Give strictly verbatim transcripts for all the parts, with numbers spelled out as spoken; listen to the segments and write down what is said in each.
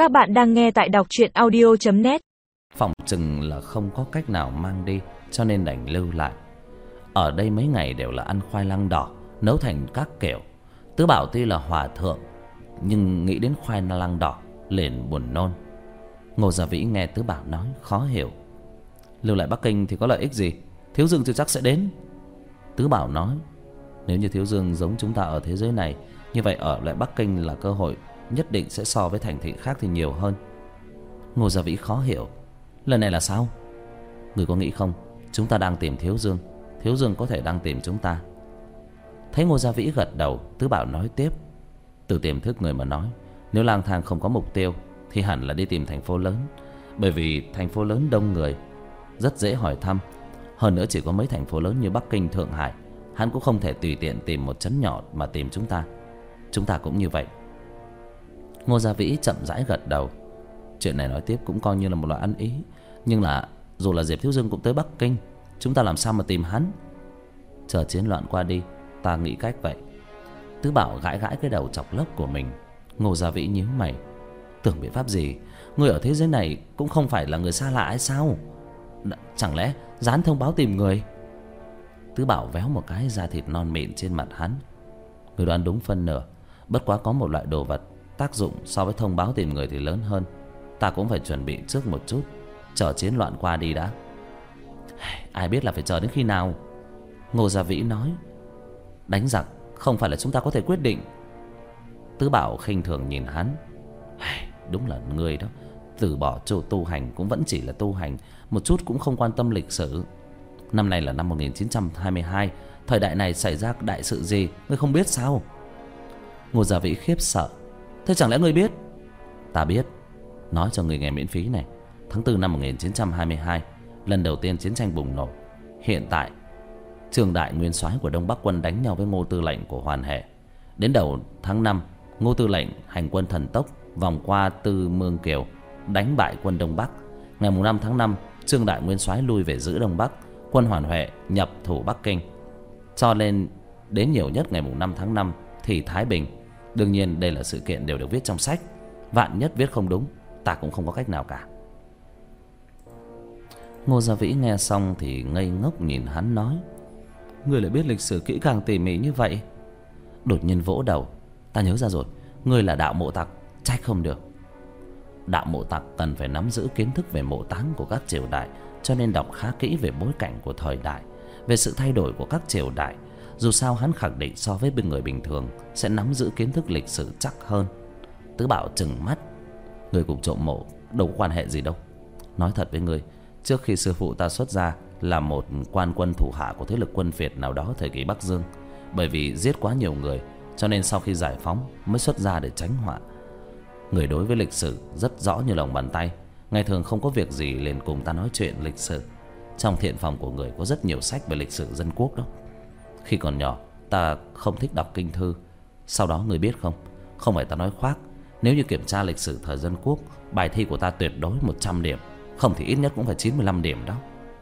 Các bạn đang nghe tại đọc truyện audio chấm net. Phỏng chừng là không có cách nào mang đi, cho nên đành lưu lại. Ở đây mấy ngày đều là ăn khoai lang đỏ, nấu thành các kiểu. Tứ Bảo tuy là hòa thượng, nhưng nghĩ đến khoai lang đỏ liền buồn nôn. Ngô Gia Vĩ nghe Tứ Bảo nói khó hiểu. Lưu lại Bắc Kinh thì có lợi ích gì? Thiếu Dương chưa chắc sẽ đến. Tứ Bảo nói, nếu như Thiếu Dương giống chúng ta ở thế giới này, như vậy ở lại Bắc Kinh là cơ hội nhất định sẽ so với thành thị khác thì nhiều hơn. Ngô Gia Vĩ khó hiểu, lần này là sao? Người có nghĩ không, chúng ta đang tìm Thiếu Dương, Thiếu Dương có thể đang tìm chúng ta. Thấy Ngô Gia Vĩ gật đầu, Tứ Bảo nói tiếp, từ tiềm thức người mà nói, nếu lang thang không có mục tiêu thì hẳn là đi tìm thành phố lớn. Bởi vì thành phố lớn đông người, rất dễ hỏi thăm. Hơn nữa chỉ có mấy thành phố lớn như Bắc Kinh, Thượng Hải, hắn cũng không thể tùy tiện tìm một trấn nhỏ mà tìm chúng ta. Chúng ta cũng như vậy. Ngô Gia Vĩ chậm rãi gật đầu. Chuyện này nói tiếp cũng coi như là một loại ăn ý. Nhưng là dù là Diệp Thiếu Dương cũng tới Bắc Kinh, chúng ta làm sao mà tìm hắn? Chờ chiến loạn qua đi, ta nghĩ cách vậy. Tứ Bảo gãi gãi cái đầu chọc lốc của mình. Ngô Gia Vĩ nhíu mày, tưởng biện pháp gì? Người ở thế giới này cũng không phải là người xa lạ hay sao? Chẳng lẽ dán thông báo tìm người? Tứ Bảo véo một cái da thịt non mịn trên mặt hắn. Người đoán đúng phân nửa. Bất quá có một loại đồ vật tác dụng so với thông báo tìm người thì lớn hơn. Ta cũng phải chuẩn bị trước một chút, chờ chiến loạn qua đi đã. Ai biết là phải chờ đến khi nào? Ngô Gia Vĩ nói, đánh giặc không phải là chúng ta có thể quyết định. Tứ Bảo khinh thường nhìn hắn. Đúng là ngươi đó, từ bỏ chỗ tu hành cũng vẫn chỉ là tu hành, một chút cũng không quan tâm lịch sử. Năm nay là năm một nghìn chín trăm hai mươi hai, thời đại này xảy ra đại sự gì ngươi không biết sao? Ngô Gia Vĩ khiếp sợ. Thế chẳng lẽ ngươi biết? Ta biết. Nói cho người nghe miễn phí này. Tháng tư năm một nghìn chín trăm hai mươi hai, lần đầu tiên chiến tranh bùng nổ. Hiện tại Trương Đại nguyên soái của Đông Bắc quân đánh nhau với Ngô Tư lệnh của Hoàn Hệ. Đến đầu tháng năm, Ngô Tư lệnh hành quân thần tốc vòng qua Tư Mương Kiều, đánh bại quân Đông Bắc. Ngày năm tháng năm, Trương Đại nguyên soái lui về giữ Đông Bắc, quân Hoàn Huệ nhập thủ Bắc Kinh. Cho nên đến nhiều nhất ngày năm tháng năm thì thái bình. Đương nhiên đây là sự kiện đều được viết trong sách, vạn nhất viết không đúng, ta cũng không có cách nào cả. Ngô Gia Vĩ nghe xong thì ngây ngốc nhìn hắn nói, ngươi lại biết lịch sử kỹ càng tỉ mỉ như vậy? Đột nhiên vỗ đầu, ta nhớ ra rồi, ngươi là đạo mộ tặc, trách không được. Đạo mộ tặc cần phải nắm giữ kiến thức về mộ táng của các triều đại, cho nên đọc khá kỹ về bối cảnh của thời đại, về sự thay đổi của các triều đại. Dù sao hắn khẳng định so với bên người bình thường sẽ nắm giữ kiến thức lịch sử chắc hơn. Tứ Bảo trừng mắt, người cùng trộm mộ đâu có quan hệ gì đâu. Nói thật với người, trước khi sư phụ ta xuất gia là một quan quân thủ hạ của thế lực quân Việt nào đó thời kỳ Bắc Dương, bởi vì giết quá nhiều người cho nên sau khi giải phóng mới xuất gia để tránh họa. Người đối với lịch sử rất rõ như lòng bàn tay, ngày thường không có việc gì liền cùng ta nói chuyện lịch sử. Trong thiện phòng của người có rất nhiều sách về lịch sử dân quốc đó. Khi còn nhỏ ta không thích đọc kinh thư. Sau đó người biết không, không phải ta nói khoác, nếu như kiểm tra lịch sử thời dân quốc, bài thi của ta tuyệt đối một trăm điểm, không thì ít nhất cũng phải chín mươi lăm điểm đó.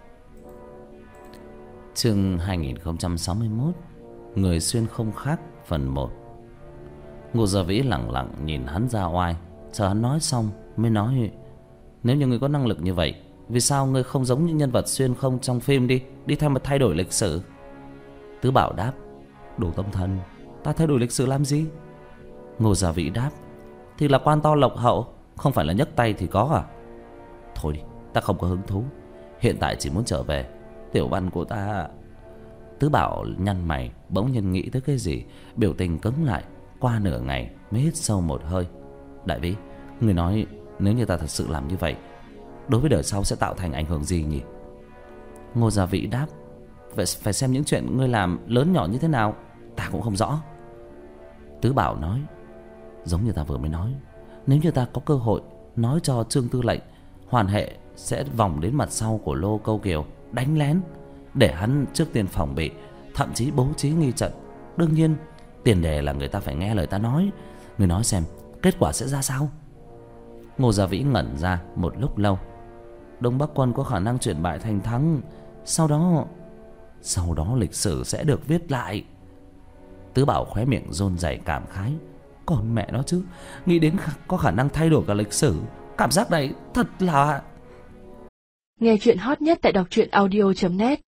Chương hai nghìn không trăm sáu mươi mốt, Người xuyên không khác, phần một. Ngô Gia Vĩ lặng lặng nhìn hắn ra oai, chờ hắn nói xong mới nói, nếu như ngươi có năng lực như vậy, vì sao ngươi không giống như nhân vật xuyên không trong phim đi, đi theo mà thay đổi lịch sử? Tứ Bảo đáp, đồ tâm thần, ta thay đổi lịch sử làm gì? Ngô Gia Vĩ đáp, thì là quan to lộc hậu, không phải là nhấc tay thì có à? Thôi đi, ta không có hứng thú, hiện tại chỉ muốn trở về. Tiểu văn của ta... Tứ Bảo nhăn mày, bỗng nhiên nghĩ tới cái gì, biểu tình cứng lại. Qua nửa ngày mới hít sâu một hơi. Đại Vĩ, người nói nếu như ta thật sự làm như vậy, đối với đời sau sẽ tạo thành ảnh hưởng gì nhỉ? Ngô Gia Vĩ đáp, vậy phải xem những chuyện ngươi làm lớn nhỏ như thế nào, ta cũng không rõ. Tứ Bảo nói, giống như ta vừa mới nói, nếu như ta có cơ hội nói cho Trương Tư lệnh Hoàn Hệ sẽ vòng đến mặt sau của Lô Câu Kiều đánh lén, để hắn trước tiên phòng bị, thậm chí bố trí nghi trận. Đương nhiên tiền đề là người ta phải nghe lời ta nói. Người nói xem kết quả sẽ ra sao? Ngô Gia Vĩ ngẩn ra một lúc lâu. Đông Bắc quân có khả năng chuyển bại thành thắng, sau đó Sau đó lịch sử sẽ được viết lại. Tứ Bảo khóe miệng run rẩy cảm khái, Còn mẹ nó chứ, nghĩ đến có khả năng thay đổi cả lịch sử. Cảm giác này thật là... Nghe chuyện hot nhất tại đọc truyện audio chấm net.